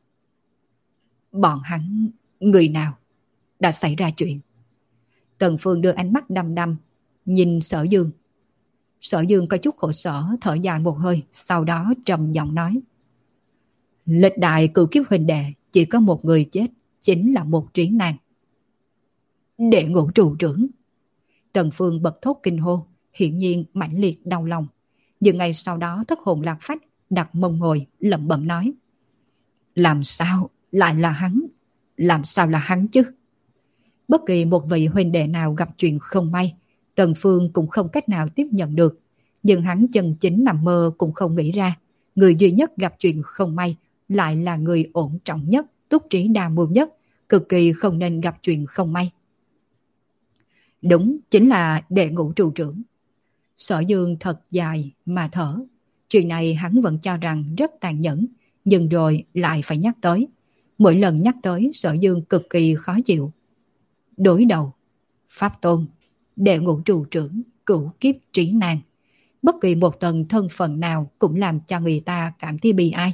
Bọn hắn, người nào đã xảy ra chuyện? Tần Phương đưa ánh mắt đăm đăm nhìn Sở Dương. Sở Dương có chút khổ sở thở dài một hơi, sau đó trầm giọng nói. Lịch đại cửu kiếp huynh đệ chỉ có một người chết, chính là một trí nàng. Đệ ngũ trụ trưởng. Tần Phương bật thốt kinh hô, hiển nhiên mãnh liệt đau lòng. Nhưng ngay sau đó thất hồn lạc phách đặt mông ngồi lẩm bẩm nói. Làm sao lại là hắn? Làm sao là hắn chứ? Bất kỳ một vị huynh đệ nào gặp chuyện không may, Tần Phương cũng không cách nào tiếp nhận được. Nhưng hắn chân chính nằm mơ cũng không nghĩ ra, người duy nhất gặp chuyện không may lại là người ổn trọng nhất, túc trí đa mưu nhất, cực kỳ không nên gặp chuyện không may. Đúng, chính là đệ ngũ trụ trưởng. Sở Dương thật dài mà thở. Chuyện này hắn vẫn cho rằng rất tàn nhẫn, nhưng rồi lại phải nhắc tới. Mỗi lần nhắc tới Sở Dương cực kỳ khó chịu. Đối đầu, Pháp Tôn, đệ ngũ trụ trưởng, cửu kiếp trí nan. Bất kỳ một tầng thân phận nào cũng làm cho người ta cảm thấy bi ai.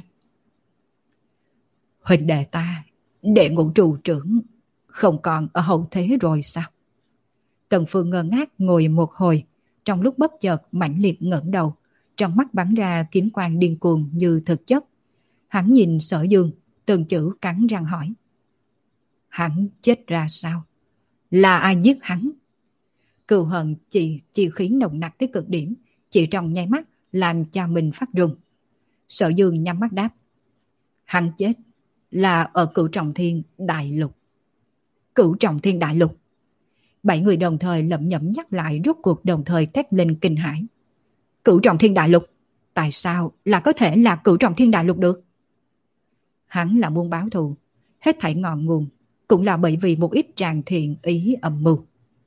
Huynh đệ ta, đệ ngũ trụ trưởng, không còn ở hậu thế rồi sao? Tần Phương ngơ ngác ngồi một hồi, trong lúc bất chợt mãnh liệt ngẩng đầu, trong mắt bắn ra kiếm quang điên cuồng như thực chất. Hắn nhìn Sở Dương, từng chữ cắn răng hỏi. Hắn chết ra sao? Là ai giết hắn? Cừu hận chỉ chi khí nồng nặc tới cực điểm, chỉ trong nháy mắt làm cho mình phát run. Sở Dương nhắm mắt đáp. Hắn chết là ở Cửu Trọng Thiên Đại Lục. Cửu Trọng Thiên Đại Lục. Bảy người đồng thời lẩm nhẩm nhắc lại, rốt cuộc đồng thời thét lên kinh hãi. Cửu Trọng Thiên Đại Lục? Tại sao là có thể là Cửu Trọng Thiên Đại Lục được? Hắn là muốn báo thù, hết thảy ngọn nguồn cũng là bởi vì một ít tràng thiện ý âm mưu.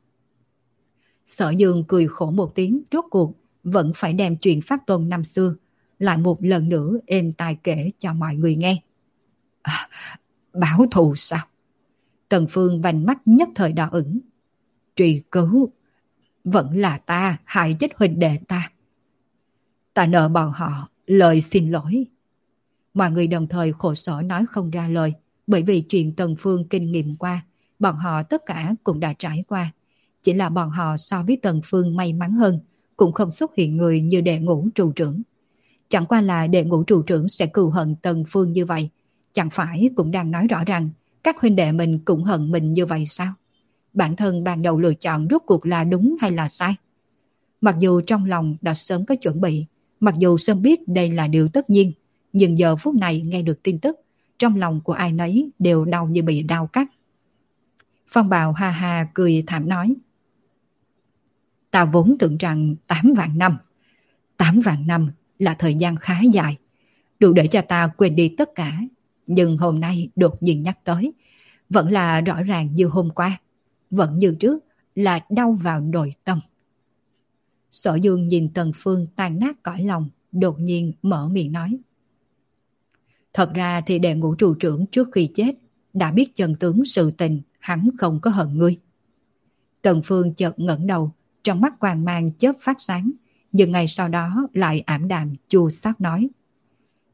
Sở Dương cười khổ một tiếng, rốt cuộc vẫn phải đem chuyện Pháp Tôn năm xưa lại một lần nữa êm tai kể cho mọi người nghe. À, báo thù sao? Tần Phương vành mắt nhất thời đỏ ửng. Truy cứu, vẫn là ta hại chết huynh đệ ta. Ta nợ bọn họ lời xin lỗi. Mọi người đồng thời khổ sở nói không ra lời, bởi vì chuyện Tần Phương kinh nghiệm qua, bọn họ tất cả cũng đã trải qua. Chỉ là bọn họ so với Tần Phương may mắn hơn, cũng không xuất hiện người như đệ ngũ trụ trưởng. Chẳng qua là đệ ngũ trụ trưởng sẽ cừu hận Tần Phương như vậy, chẳng phải cũng đang nói rõ rằng các huynh đệ mình cũng hận mình như vậy sao? Bản thân ban đầu lựa chọn rốt cuộc là đúng hay là sai? Mặc dù trong lòng đã sớm có chuẩn bị, mặc dù sớm biết đây là điều tất nhiên, nhưng giờ phút này nghe được tin tức, trong lòng của ai nấy đều đau như bị đau cắt. Phong Bào ha ha cười thảm nói. Ta vốn tưởng rằng tám vạn năm, tám vạn năm là thời gian khá dài, đủ để cho ta quên đi tất cả. Nhưng hôm nay đột nhiên nhắc tới, vẫn là rõ ràng như hôm qua, vẫn như trước là đau vào nội tâm. Sở Dương nhìn Tần Phương tan nát cõi lòng, đột nhiên mở miệng nói. Thật ra thì đệ ngũ trụ trưởng trước khi chết đã biết chân tướng sự tình, hắn không có hận ngươi. Tần Phương chợt ngẩng đầu, trong mắt quang mang chớp phát sáng, nhưng ngay sau đó lại ảm đạm chua xót nói.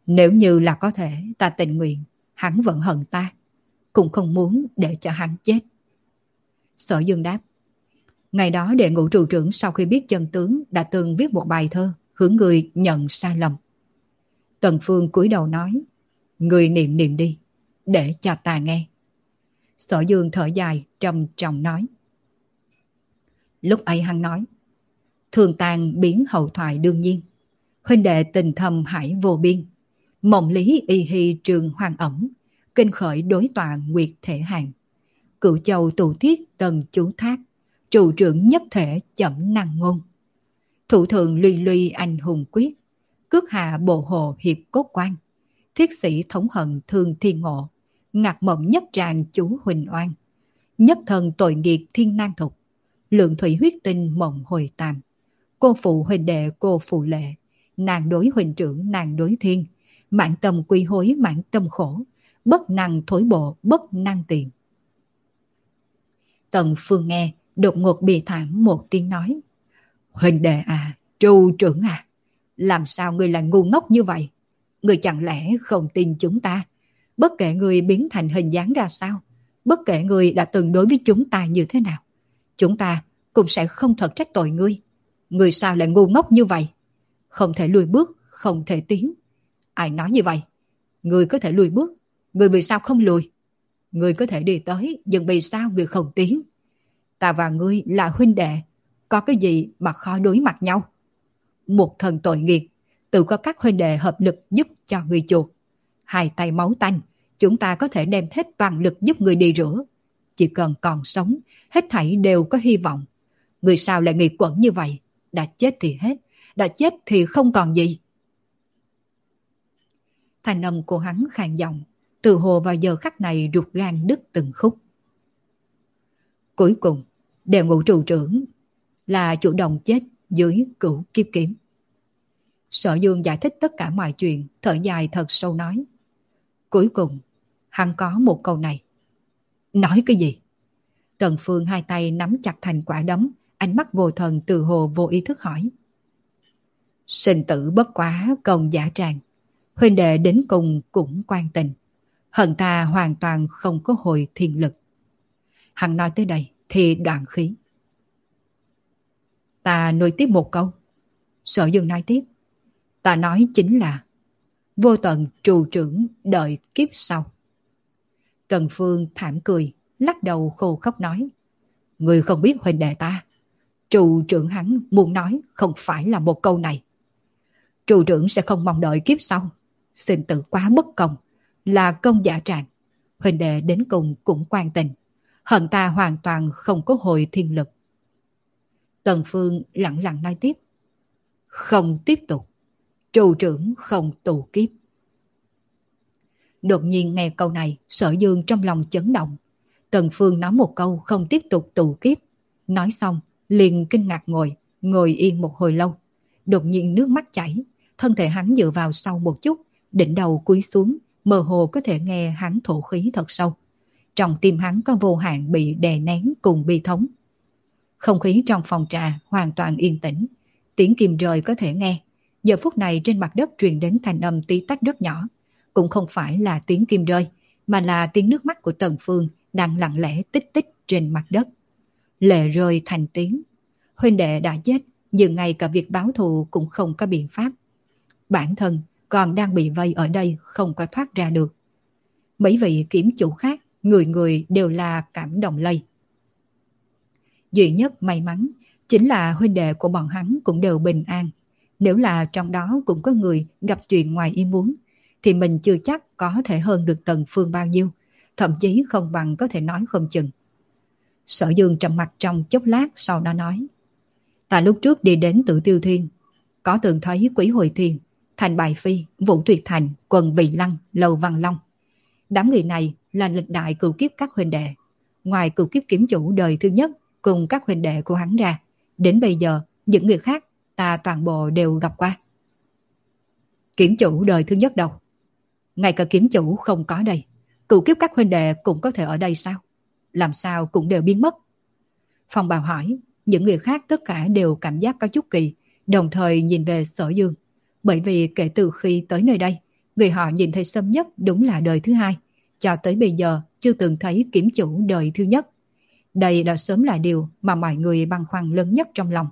Nếu như là có thể, ta tình nguyện, hắn vẫn hận ta, cũng không muốn để cho hắn chết. Sở Dương đáp. Ngày đó đệ ngũ trụ trưởng sau khi biết chân tướng đã từng viết một bài thơ hướng người nhận sai lầm. Tần Phương cúi đầu nói, người niệm niệm đi, để cho ta nghe. Sở Dương thở dài trầm trọng nói. Lúc ấy hắn nói, thường tàn biến hậu thoại đương nhiên, huynh đệ tình thầm hải vô biên, mộng lý y hy trường hoàng ẩm, kinh khởi đối tọa nguyệt thể hàng, cửu châu tụ thiết tần chú thác, trụ trưởng nhất thể chậm năng ngôn. Thủ thượng luy luy anh hùng quyết, cước hạ bộ hồ hiệp cốt quan, thiết sĩ thống hận thương thiên ngộ, ngạc mộng nhất tràng chú huỳnh oan, nhất thần tội nghiệt thiên nan thục, lượng thủy huyết tinh mộng hồi tàm, cô phụ huỳnh đệ cô phụ lệ, nàng đối huỳnh trưởng nàng đối thiên, mãn tâm quy hối mãn tâm khổ, bất năng thối bộ bất năng tiền. Tần Phương nghe đột ngột bì thảm một tiếng nói, huỳnh đệ à, trụ trưởng à, làm sao ngươi lại ngu ngốc như vậy? Ngươi chẳng lẽ không tin chúng ta? Bất kể ngươi biến thành hình dáng ra sao, bất kể ngươi đã từng đối với chúng ta như thế nào, chúng ta cũng sẽ không thật trách tội ngươi. Ngươi sao lại ngu ngốc như vậy? Không thể lùi bước, không thể tiến. Ai nói như vậy? Ngươi có thể lùi bước, ngươi vì sao không lùi? Ngươi có thể đi tới, nhưng vì sao ngươi không tiến? Ta và ngươi là huynh đệ, có cái gì mà khó đối mặt nhau? Một thần tội nghiệp, tự có các huynh đệ hợp lực giúp cho ngươi chuộc. Hai tay máu tanh, chúng ta có thể đem hết toàn lực giúp ngươi đi rửa. Chỉ cần còn sống, hết thảy đều có hy vọng. Ngươi sao lại nghịch quẩn như vậy? Đã chết thì hết, đã chết thì không còn gì. Thanh âm của hắn khàn giọng, từ hồ vào giờ khắc này ruột gan đứt từng khúc. Cuối cùng, đệ ngũ trụ trưởng là chủ động chết dưới cửu kiếp kiếm. Sở Dương giải thích tất cả mọi chuyện, thở dài thật sâu nói. Cuối cùng, hắn có một câu này. Nói cái gì? Tần Phương hai tay nắm chặt thành quả đấm, ánh mắt vô thần từ hồ vô ý thức hỏi. Sinh tử bất quá công giả tràng, huynh đệ đến cùng cũng quan tình, hận ta hoàn toàn không có hồi thiên lực. Hắn nói tới đây thì đoạn khí. Ta nối tiếp một câu. Sở Dương nói tiếp. Ta nói chính là vô tận trụ trưởng đợi kiếp sau. Tần Phương thảm cười, lắc đầu khô khóc nói. Người không biết huynh đệ ta. Trụ trưởng hắn muốn nói không phải là một câu này. Trụ trưởng sẽ không mong đợi kiếp sau. Sinh tử quá bất công, là công giả trạng. Huynh đệ đến cùng cũng quan tình, hận ta hoàn toàn không có hồi thiên lực. Tần Phương lặng lặng nói tiếp. Không tiếp tục. Trụ trưởng không tù kiếp. Đột nhiên nghe câu này, Sở Dương trong lòng chấn động. Tần Phương nói một câu không tiếp tục tù kiếp. Nói xong, liền kinh ngạc ngồi, ngồi yên một hồi lâu. Đột nhiên nước mắt chảy, thân thể hắn dựa vào sau một chút, đỉnh đầu cúi xuống, mơ hồ có thể nghe hắn thổ khí thật sâu. Trong tim hắn có vô hạn bị đè nén cùng bi thống. Không khí trong phòng trà hoàn toàn yên tĩnh, tiếng kim rơi có thể nghe. Giờ phút này trên mặt đất truyền đến thanh âm tí tách rất nhỏ, cũng không phải là tiếng kim rơi, mà là tiếng nước mắt của Tần Phương đang lặng lẽ tích tích trên mặt đất. Lệ rơi thành tiếng. Huynh đệ đã chết, nhưng ngay cả việc báo thù cũng không có biện pháp. Bản thân còn đang bị vây ở đây không có thoát ra được. Mấy vị kiếm chủ khác, người người đều là cảm động lây. Duy nhất may mắn chính là huynh đệ của bọn hắn cũng đều bình an. Nếu là trong đó cũng có người gặp chuyện ngoài ý muốn, thì mình chưa chắc có thể hơn được Tần Phương bao nhiêu, thậm chí không bằng có thể nói không chừng. Sở Dương trầm mặt trong chốc lát, sau đó nói. Ta lúc trước đi đến Tử Tiêu Thiên, có từng thấy Quý Hồi Thiên, Thành Bài Phi, Vũ Tuyệt Thành, Quần Vị Lăng, Lầu Văn Long. Đám người này là lịch đại cửu kiếp các huynh đệ. Ngoài cửu kiếp kiếm chủ đời thứ nhất cùng các huynh đệ của hắn ra, đến bây giờ những người khác ta toàn bộ đều gặp qua. Kiếm chủ đời thứ nhất đâu? Ngay cả kiếm chủ không có đây, cửu kiếp các huynh đệ cũng có thể ở đây sao? Làm sao cũng đều biến mất? Phong Bào hỏi. Những người khác tất cả đều cảm giác có chút kỳ, đồng thời nhìn về Sở Dương. Bởi vì kể từ khi tới nơi đây, Người họ nhìn thấy sớm nhất đúng là đời thứ hai, cho tới bây giờ chưa từng thấy kiếm chủ đời thứ nhất. Đây đã sớm là điều mà mọi người băn khoăn lớn nhất trong lòng.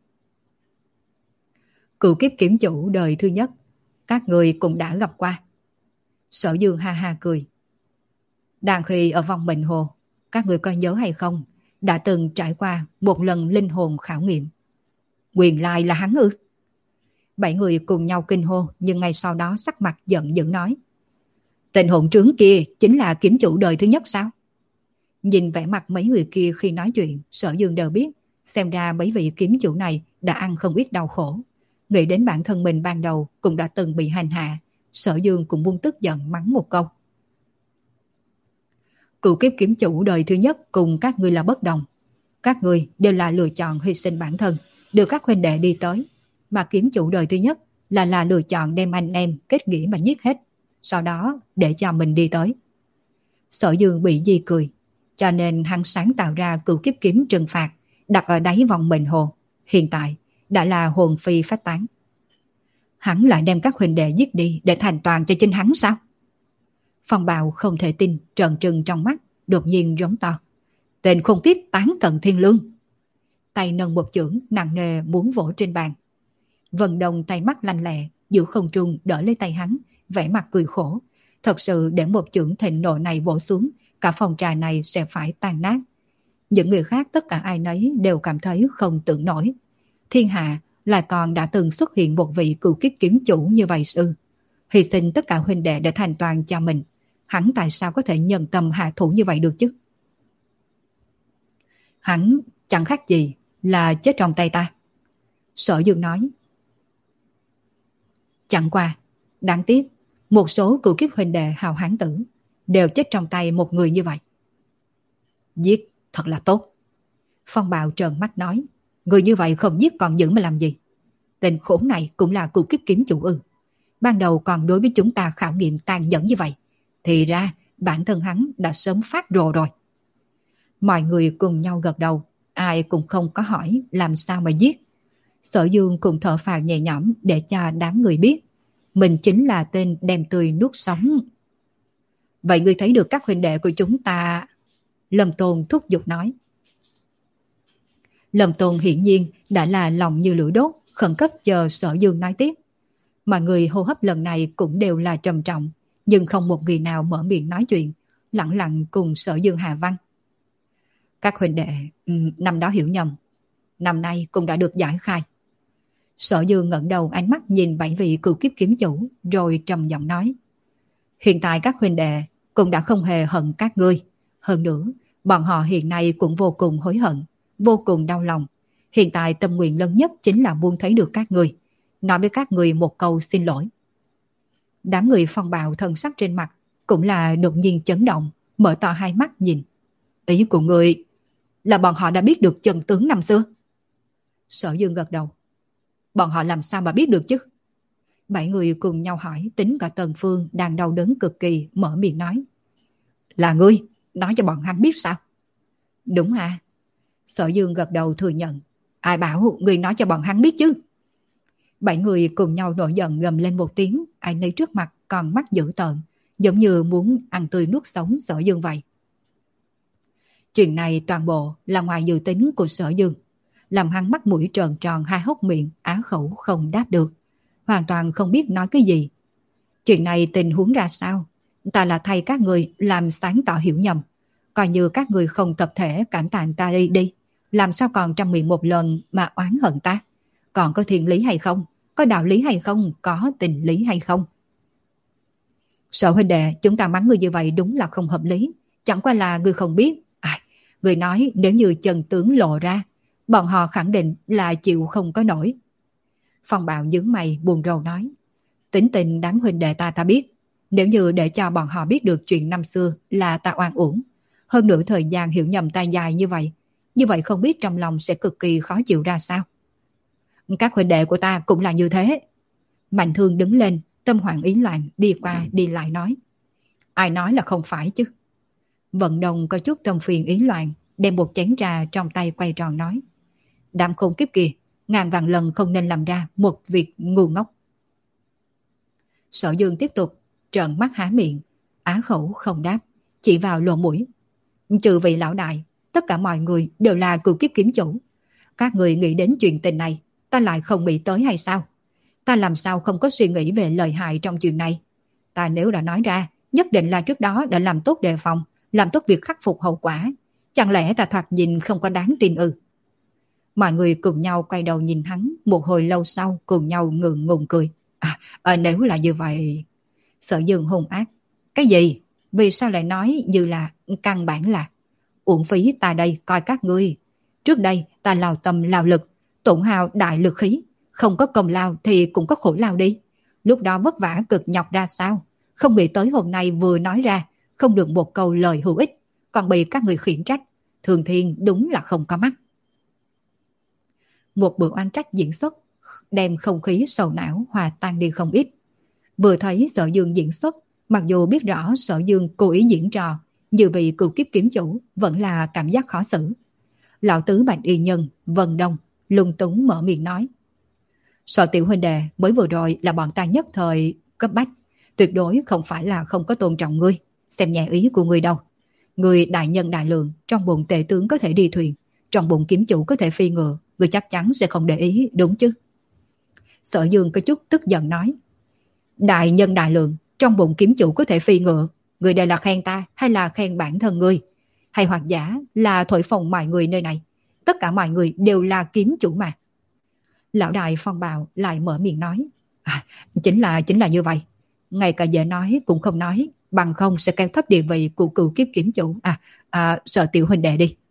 Cựu kiếp kiếm chủ đời thứ nhất, các người cũng đã gặp qua. Sở Dương ha ha cười. Đang khi ở vòng Mệnh Hồ, các người có nhớ hay không, đã từng trải qua một lần linh hồn khảo nghiệm. Nguyên lai là hắn ư? Bảy người cùng nhau kinh hô, nhưng ngay sau đó sắc mặt giận dữ nói. Tên hỗn trướng kia chính là kiếm chủ đời thứ nhất sao? Nhìn vẻ mặt mấy người kia khi nói chuyện, Sở Dương đều biết, xem ra mấy vị kiếm chủ này đã ăn không ít đau khổ. Nghĩ đến bản thân mình ban đầu cũng đã từng bị hành hạ, Sở Dương cũng buông tức giận mắng một câu. Cựu kiếp kiếm chủ đời thứ nhất cùng các ngươi là bất đồng. Các ngươi đều là lựa chọn hy sinh bản thân, đưa các huynh đệ đi tới. Mà kiếm chủ đời thứ nhất là là lựa chọn đem anh em kết nghĩa mà giết hết, sau đó để cho mình đi tới. Sở Dương bị di cười, cho nên hắn sáng tạo ra cựu kiếp kiếm trừng phạt, đặt ở đáy vòng Mệnh Hồ. Hiện tại đã là hồn phi phách tán. Hắn lại đem các huynh đệ giết đi để thành toàn cho chính hắn sao? Phong Bào không thể tin, trợn trừng trong mắt, đột nhiên giống to. Tên khôn kiếp tán cận thiên lương. Tay nâng một chưởng nặng nề muốn vỗ trên bàn. Vân Đông tay mắt lanh lẹ, giữ không trung đỡ lấy tay hắn, vẻ mặt cười khổ. Thật sự để một chưởng thịnh nộ này vỗ xuống, cả phòng trà này sẽ phải tan nát. Những người khác tất cả ai nấy đều cảm thấy không tưởng nổi. Thiên hạ lại còn đã từng xuất hiện một vị cựu kiếp kiếm chủ như vậy sư. Hy sinh tất cả huynh đệ để thành toàn cho mình. Hắn tại sao có thể nhân tâm hạ thủ như vậy được chứ? Hắn chẳng khác gì là chết trong tay ta. Sở Dương nói. Chẳng qua, đáng tiếc, một số cựu kiếp huynh đệ hào hán tử đều chết trong tay một người như vậy. Giết thật là tốt. Phong Bào trợn mắt nói. Người như vậy không giết còn giữ mà làm gì? Tên khốn này cũng là cựu kiếp kiếm chủ ư? Ban đầu còn đối với chúng ta khảo nghiệm tàn nhẫn như vậy, thì ra bản thân hắn đã sớm phát rồ rồi. Mọi người cùng nhau gật đầu, ai cũng không có hỏi làm sao mà giết. Sở Dương cùng thở phào nhẹ nhõm để cho đám người biết mình chính là tên đem tươi nuốt sống. Vậy ngươi thấy được các huynh đệ của chúng ta? Lâm Tôn thúc giục nói. Lâm Tôn hiển nhiên đã là lòng như lửa đốt, khẩn cấp chờ Sở Dương nói tiếp. Mọi người hô hấp lần này cũng đều là trầm trọng, nhưng không một người nào mở miệng nói chuyện, lặng lặng cùng Sở Dương hạ văn. Các huynh đệ um, năm đó hiểu nhầm, năm nay cũng đã được giải khai. Sở Dương ngẩng đầu ánh mắt nhìn bảy vị cựu kiếp kiếm chủ, rồi trầm giọng nói. Hiện tại các huynh đệ cũng đã không hề hận các ngươi. Hơn nữa, bọn họ hiện nay cũng vô cùng hối hận, vô cùng đau lòng. Hiện tại tâm nguyện lớn nhất chính là muốn thấy được các ngươi, nói với các người một câu xin lỗi. Đám người Phong Bào thân sắc trên mặt cũng là đột nhiên chấn động, mở to hai mắt nhìn. Ý của người là bọn họ đã biết được chân tướng năm xưa? Sở Dương gật đầu. Bọn họ làm sao mà biết được chứ? Bảy người cùng nhau hỏi, tính cả Tần Phương đang đau đớn cực kỳ mở miệng nói. Là ngươi, nói cho bọn hắn biết sao? Đúng à? Sở Dương gật đầu thừa nhận. Ai bảo ngươi nói cho bọn hắn biết chứ? Bảy người cùng nhau nổi giận gầm lên một tiếng, ai nấy trước mặt còn mắt dữ tợn, giống như muốn ăn tươi nuốt sống Sở Dương vậy. Chuyện này toàn bộ là ngoài dự tính của Sở Dương, làm hắn mắt mũi tròn tròn hai hốc miệng, á khẩu không đáp được, hoàn toàn không biết nói cái gì. Chuyện này tình huống ra sao? Ta là thay các người làm sáng tỏ hiểu nhầm, coi như các người không tập thể cảm tạ ta đi đi, làm sao còn trăm miệng một lần mà oán hận ta? Còn có thiên lý hay không? Có đạo lý hay không? Có tình lý hay không? Sở huynh đệ, chúng ta mắng người như vậy đúng là không hợp lý. Chẳng qua là người không biết. À, người nói nếu như chân tướng lộ ra, bọn họ khẳng định là chịu không có nổi. Phong Bạo nhướng mày buồn rầu nói. Tính tình đám huynh đệ ta ta biết. Nếu như để cho bọn họ biết được chuyện năm xưa là ta oan uổng, hơn nữa thời gian hiểu nhầm ta dài như vậy, như vậy không biết trong lòng sẽ cực kỳ khó chịu ra sao. Các huynh đệ của ta cũng là như thế. Mạnh Thương đứng lên, tâm hoảng ý loạn, đi qua đi lại nói. Ai nói là không phải chứ? Vận Đồng có chút tâm phiền ý loạn, đem một chén trà trong tay quay tròn nói. Đám khôn kiếp kìa, ngàn vạn lần không nên làm ra một việc ngu ngốc. Sở Dương tiếp tục trợn mắt há miệng, á khẩu không đáp, chỉ vào lỗ mũi. Trừ vị lão đại, tất cả mọi người đều là cựu kiếp kiếm chủ. Các người nghĩ đến chuyện tình này, ta lại không nghĩ tới hay sao? Ta làm sao không có suy nghĩ về lợi hại trong chuyện này? Ta nếu đã nói ra, nhất định là trước đó đã làm tốt đề phòng, làm tốt việc khắc phục hậu quả. Chẳng lẽ ta thoạt nhìn không có đáng tin ư? Mọi người cùng nhau quay đầu nhìn hắn, một hồi lâu sau cùng nhau ngượng ngùng cười. À, à nếu là như vậy... Sở Dương hung ác. Cái gì? Vì sao lại nói như là căn bản là uổng phí ta đây coi các ngươi. Trước đây ta lao tâm lao lực, tổn hao đại lực khí, không có công lao thì cũng có khổ lao đi. Lúc đó vất vả cực nhọc ra sao? Không nghĩ tới hôm nay vừa nói ra, không được một câu lời hữu ích, còn bị các người khiển trách. Thường Thiên đúng là không có mắt. Một bữa oan trách diễn xuất, đem không khí sầu não hòa tan đi không ít. Vừa thấy Sở Dương diễn xuất, mặc dù biết rõ Sở Dương cố ý diễn trò, như vị cựu kiếp kiếm chủ vẫn là cảm giác khó xử. Lão tứ Bạch Y Nhân, Vân Đông, lung túng mở miệng nói. Sở tiểu huynh đệ mới vừa rồi là bọn ta nhất thời cấp bách, tuyệt đối không phải là không có tôn trọng ngươi, xem nhẹ ý của ngươi đâu. Ngươi đại nhân đại lượng, trong bụng tể tướng có thể đi thuyền, trong bụng kiếm chủ có thể phi ngựa, ngươi chắc chắn sẽ không để ý, đúng chứ? Sở Dương có chút tức giận nói. Đại nhân đại lượng, trong bụng kiếm chủ có thể phi ngựa, người đây là khen ta hay là khen bản thân ngươi? Hay hoặc giả là thổi phồng mọi người nơi này? Tất cả mọi người đều là kiếm chủ mà. Lão đại Phong Bào lại mở miệng nói. À, chính là chính là như vậy. Ngay cả dễ nói cũng không nói, bằng không sẽ kéo thấp địa vị của cựu kiếp kiếm chủ. À, à Sở tiểu huynh đệ đi.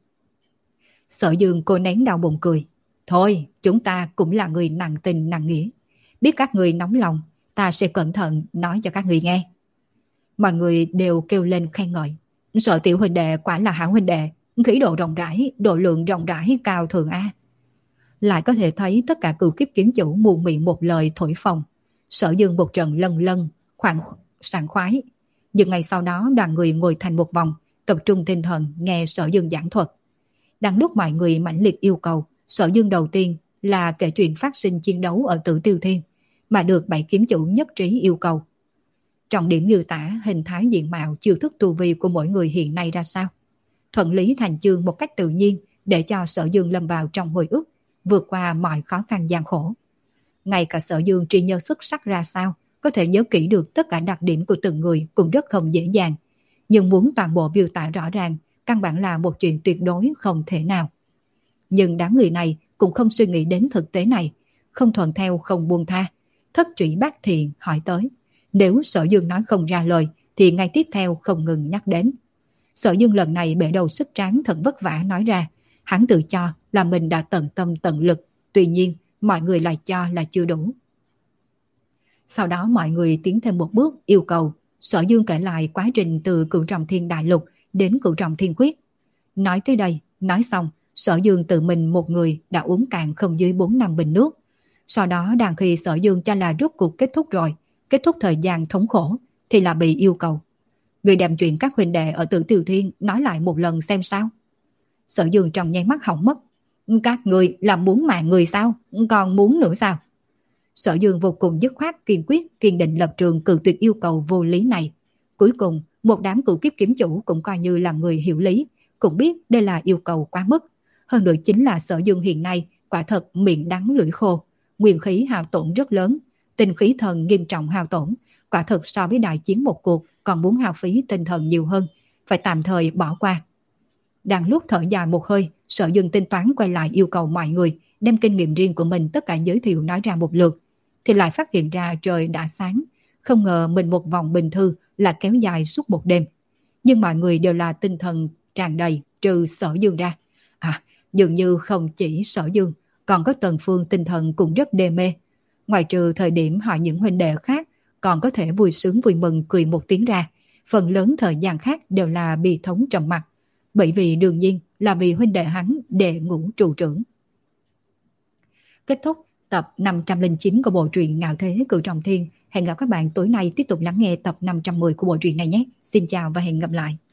Sở Dương cô nén đau bụng cười. Thôi, chúng ta cũng là người nặng tình nặng nghĩa. Biết các người nóng lòng, ta sẽ cẩn thận nói cho các người nghe. Mọi người đều kêu lên khen ngợi. Sở tiểu huynh đệ quả là hảo huynh đệ, khí độ rộng rãi, độ lượng rộng rãi cao thường a. Lại có thể thấy tất cả cựu kiếp kiếm chủ muôn miệng một lời thổi phồng. Sở Dương một trận lân lân, khoảng sảng khoái. Nhưng ngày sau đó đoàn người ngồi thành một vòng, tập trung tinh thần nghe Sở Dương giảng thuật. Đang lúc mọi người mãnh liệt yêu cầu, Sở Dương đầu tiên là kể chuyện phát sinh chiến đấu ở Tử Tiêu Thiên, mà được bảy kiếm chủ nhất trí yêu cầu. Trọng điểm miêu tả hình thái diện mạo chiêu thức tu vi của mỗi người hiện nay ra sao. Thuận lý thành chương một cách tự nhiên để cho Sở Dương lâm vào trong hồi ức, vượt qua mọi khó khăn gian khổ. Ngay cả Sở Dương tri nhớ xuất sắc ra sao, có thể nhớ kỹ được tất cả đặc điểm của từng người cũng rất không dễ dàng. Nhưng muốn toàn bộ miêu tả rõ ràng, căn bản là một chuyện tuyệt đối không thể nào. Nhưng đám người này cũng không suy nghĩ đến thực tế này, không thuận theo không buông tha. Thất Trụy Bát Thiện hỏi tới. Nếu Sở Dương nói không ra lời thì ngay tiếp theo không ngừng nhắc đến. Sở Dương lần này bể đầu sức tráng thật vất vả nói ra. Hắn tự cho là mình đã tận tâm tận lực, tuy nhiên mọi người lại cho là chưa đủ. Sau đó mọi người tiến thêm một bước yêu cầu Sở Dương kể lại quá trình từ Cửu Trọng Thiên Đại Lục đến Cửu Trọng Thiên Khuyết. Nói tới đây, nói xong, Sở Dương tự mình một người đã uống cạn không dưới bốn năm bình nước. Sau đó đang khi Sở Dương cho là rốt cuộc kết thúc rồi, kết thúc thời gian thống khổ, thì là bị yêu cầu. Người đem chuyện các huynh đệ ở Tử Tiêu Thiên nói lại một lần xem sao. Sở Dương trong nháy mắt hỏng mất. Các người là muốn mạng người sao? Còn muốn nữa sao? Sở Dương vô cùng dứt khoát kiên quyết kiên định lập trường cự tuyệt yêu cầu vô lý này. Cuối cùng, một đám cựu kiếp kiếm chủ cũng coi như là người hiểu lý, cũng biết đây là yêu cầu quá mức. Hơn nữa chính là Sở Dương hiện nay quả thật miệng đắng lưỡi khô, nguyên khí hao tổn rất lớn, tinh khí thần nghiêm trọng hao tổn, quả thật so với đại chiến một cuộc còn muốn hao phí tinh thần nhiều hơn, phải tạm thời bỏ qua. Đang lúc thở dài một hơi, Sở Dương tính toán quay lại yêu cầu mọi người đem kinh nghiệm riêng của mình tất cả giới thiệu nói ra một lượt, thì lại phát hiện ra trời đã sáng, không ngờ mình một vòng bình thư là kéo dài suốt một đêm. Nhưng mọi người đều là tinh thần tràn đầy trừ Sở Dương ra. À, dường như không chỉ Sở Dương, còn có Tần Phương tinh thần cũng rất đê mê. Ngoài trừ thời điểm hỏi những huynh đệ khác còn có thể vui sướng vui mừng cười một tiếng ra, phần lớn thời gian khác đều là bi thống trầm mặc. Bởi vì đương nhiên là vì huynh đệ hắn đệ ngũ trụ trưởng. Kết thúc tập năm trăm lẻ chín của bộ truyện Ngạo Thế Cửu Trọng Thiên. Hẹn gặp các bạn tối nay tiếp tục lắng nghe tập năm trăm mười của bộ truyện này nhé. Xin chào và hẹn gặp lại.